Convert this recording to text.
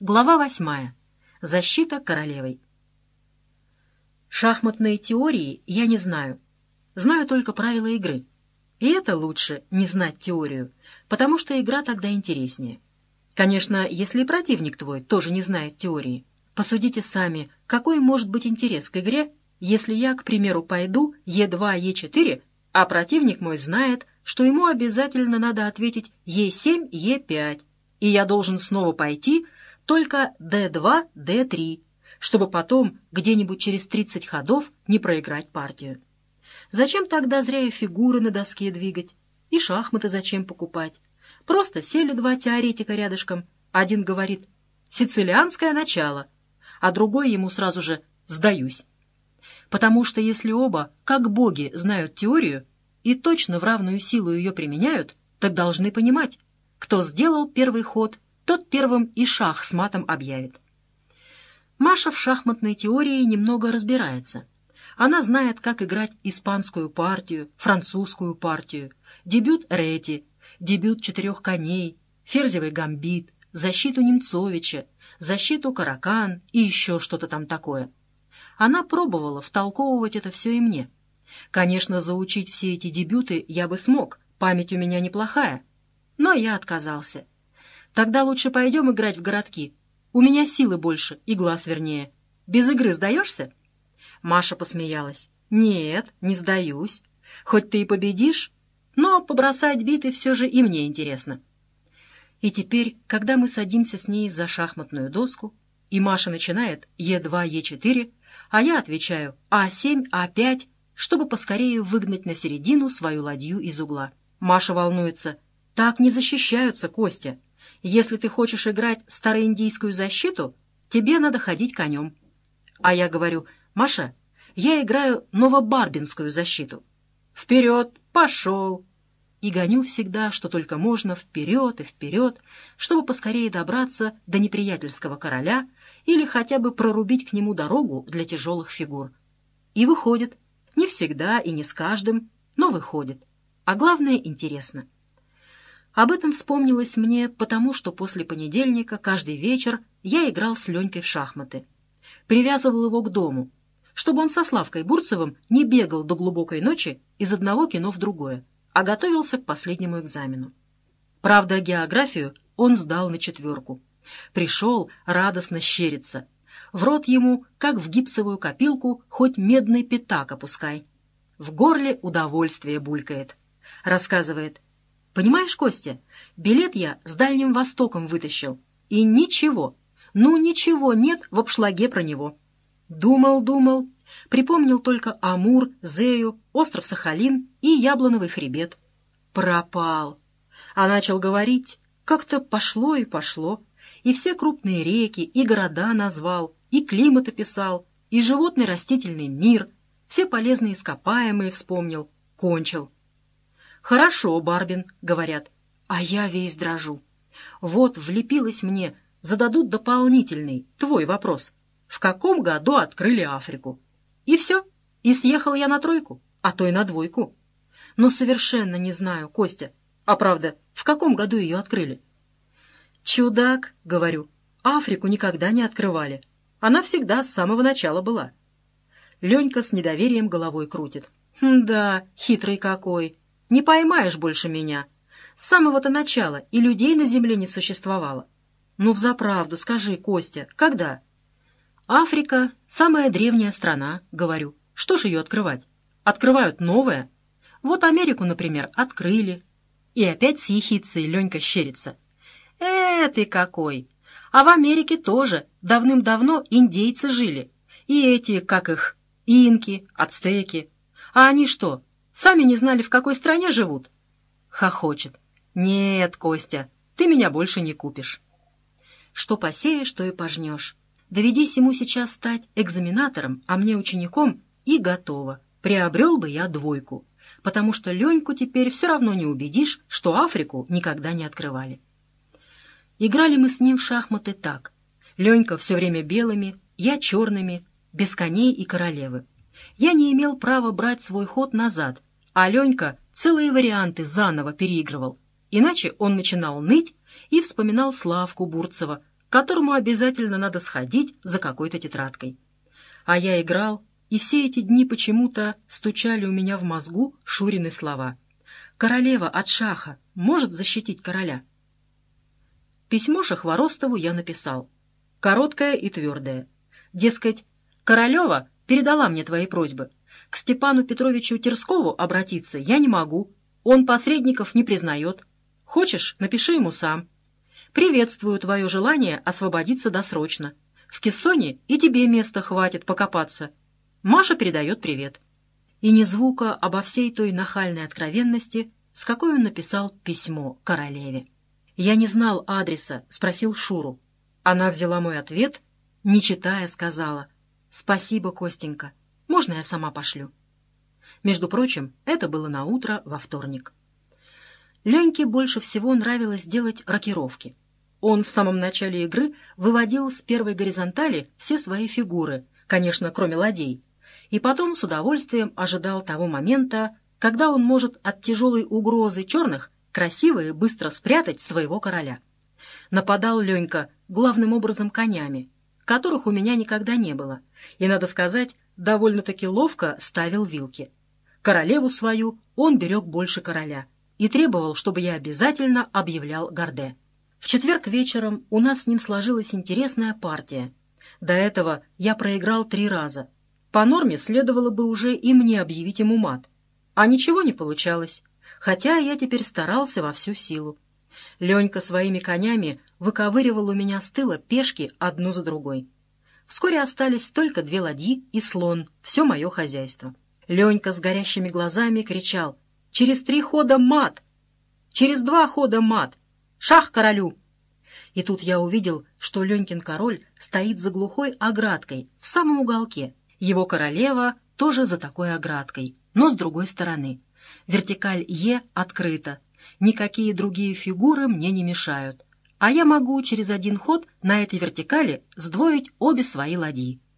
Глава 8. Защита королевой. Шахматной теории я не знаю. Знаю только правила игры. И это лучше не знать теорию, потому что игра тогда интереснее. Конечно, если противник твой тоже не знает теории. Посудите сами, какой может быть интерес к игре, если я, к примеру, пойду Е2, Е4, а противник мой знает, что ему обязательно надо ответить Е7, Е5, и я должен снова пойти только d2, d3, чтобы потом где-нибудь через 30 ходов не проиграть партию. Зачем тогда зря и фигуры на доске двигать? И шахматы зачем покупать? Просто сели два теоретика рядышком. Один говорит «сицилианское начало», а другой ему сразу же «сдаюсь». Потому что если оба, как боги, знают теорию и точно в равную силу ее применяют, так должны понимать, кто сделал первый ход, тот первым и шах с матом объявит. Маша в шахматной теории немного разбирается. Она знает, как играть испанскую партию, французскую партию, дебют Рети, дебют четырех коней, ферзевый гамбит, защиту Немцовича, защиту Каракан и еще что-то там такое. Она пробовала втолковывать это все и мне. Конечно, заучить все эти дебюты я бы смог, память у меня неплохая, но я отказался. Тогда лучше пойдем играть в городки. У меня силы больше и глаз вернее. Без игры сдаешься?» Маша посмеялась. «Нет, не сдаюсь. Хоть ты и победишь, но побросать биты все же и мне интересно». И теперь, когда мы садимся с ней за шахматную доску, и Маша начинает Е2, Е4, а я отвечаю А7, А5, чтобы поскорее выгнать на середину свою ладью из угла. Маша волнуется. «Так не защищаются, Костя. Если ты хочешь играть староиндийскую защиту, тебе надо ходить конем». А я говорю: «Маша, я играю новобарбинскую защиту». «Вперед! Пошел!» И гоню всегда, что только можно, вперед и вперед, чтобы поскорее добраться до неприятельского короля или хотя бы прорубить к нему дорогу для тяжелых фигур. И выходит. Не всегда и не с каждым, но выходит. А главное, интересно. Об этом вспомнилось мне потому, что после понедельника каждый вечер я играл с Ленькой в шахматы. Привязывал его к дому, чтобы он со Славкой Бурцевым не бегал до глубокой ночи из одного кино в другое, а готовился к последнему экзамену. Правда, географию он сдал на 4. Пришел радостно щериться. В рот ему, как в гипсовую копилку, хоть медный пятак опускай. В горле удовольствие булькает. Рассказывает: «Понимаешь, Костя, билет я с Дальним Востоком вытащил, и ничего, ничего нет в обшлаге про него. Думал, припомнил только Амур, Зею, остров Сахалин и Яблоновый хребет. Пропал. А начал говорить, как-то пошло и пошло, и все крупные реки, и города назвал, и климат описал, и животный растительный мир, все полезные ископаемые вспомнил, кончил. «Хорошо, Барбин», — говорят, а я весь дрожу. Вот влепилось мне, зададут дополнительный, твой вопрос. В каком году открыли Африку? И все, и съехал я на 3, а то и на 2. Но совершенно не знаю, Костя, а правда, в каком году ее открыли? «Чудак», — говорю, — «Африку никогда не открывали. Она всегда с самого начала была». Ленька с недоверием головой крутит. «Да, хитрый какой. Не поймаешь больше меня. С самого-то начала и людей на земле не существовало. Ну, взаправду, скажи, Костя, когда?» «Африка — самая древняя страна», — говорю. «Что ж ее открывать? Открывают новое. Вот Америку, например, открыли». И опять с ехицей Ленька щерится. Ты какой! А в Америке тоже давным-давно индейцы жили. И эти, как их, инки, ацтеки. А они что, сами не знали, в какой стране живут?» Хохочет. «Нет, Костя, ты меня больше не купишь». Что посеешь, то и пожнешь. Доведись ему сейчас стать экзаменатором, а мне учеником, и готово. Приобрел бы я 2, потому что Леньку теперь все равно не убедишь, что Африку никогда не открывали. Играли мы с ним в шахматы так. Ленька все время белыми, я черными, без коней и королевы. Я не имел права брать свой ход назад, а Ленька целые варианты заново переигрывал. Иначе он начинал ныть и вспоминал Славку Бурцева, которому обязательно надо сходить за какой-то тетрадкой. А я играл, и все эти дни почему-то стучали у меня в мозгу Шурины слова. «Королева от шаха может защитить короля?» Письмо Шахворостову я написал. Короткое и твердое. Дескать, Королева передала мне твои просьбы. К Степану Петровичу Терскову обратиться я не могу. Он посредников не признает. Хочешь, напиши ему сам. Приветствую твое желание освободиться досрочно. В кессоне и тебе места хватит покопаться. Маша передает привет». И ни звука обо всей той нахальной откровенности, с какой он написал письмо королеве. «Я не знал адреса», — спросил Шуру. Она взяла мой ответ, не читая, сказала: «Спасибо, Костенька. Можно я сама пошлю?» Между прочим, это было наутро во вторник. Леньке больше всего нравилось делать рокировки. Он в самом начале игры выводил с первой горизонтали все свои фигуры, конечно, кроме ладей, и потом с удовольствием ожидал того момента, когда он может от тяжелой угрозы черных красиво и быстро спрятать своего короля. Нападал Ленька главным образом конями, которых у меня никогда не было, и, надо сказать, довольно-таки ловко ставил вилки. Королеву свою он берег больше короля и требовал, чтобы я обязательно объявлял гарде. В четверг вечером у нас с ним сложилась интересная партия. До этого я проиграл 3 раза. По норме следовало бы уже и мне объявить ему мат. А ничего не получалось, хотя я теперь старался во всю силу. Ленька своими конями выковыривал у меня с тыла пешки одну за другой. Вскоре остались только 2 ладьи и слон, все мое хозяйство. Ленька с горящими глазами кричал: «Через 3 хода мат! Через 2 хода мат! Шах королю!» И тут я увидел, что Ленькин король стоит за глухой оградкой в самом уголке. Его королева тоже за такой оградкой, но с другой стороны. Вертикаль Е открыта. Никакие другие фигуры мне не мешают. А я могу через 1 ход на этой вертикали сдвоить обе свои ладьи.